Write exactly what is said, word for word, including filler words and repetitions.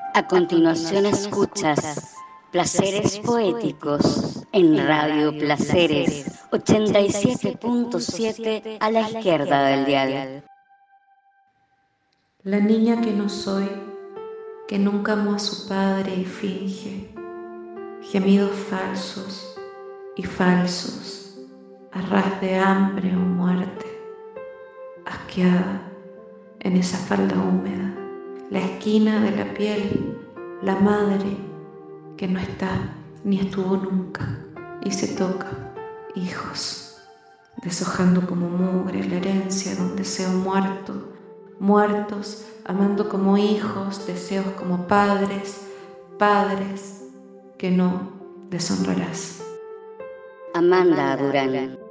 A continuación escuchas Placeres Poéticos en Radio Placeres ochenta y siete punto siete a la izquierda del dial. La niña que no soy, que nunca amó a su padre y finge gemidos falsos y falsos, a ras de hambre o muerte, asqueada en esa falda húmeda, la esquina de la piel, la madre que no está ni estuvo nunca y se toca, hijos, deshojando como mugre la herencia de un deseo muerto, muertos, amando como hijos, deseos como padres, padres que no deshonrarás. Amanda Durán.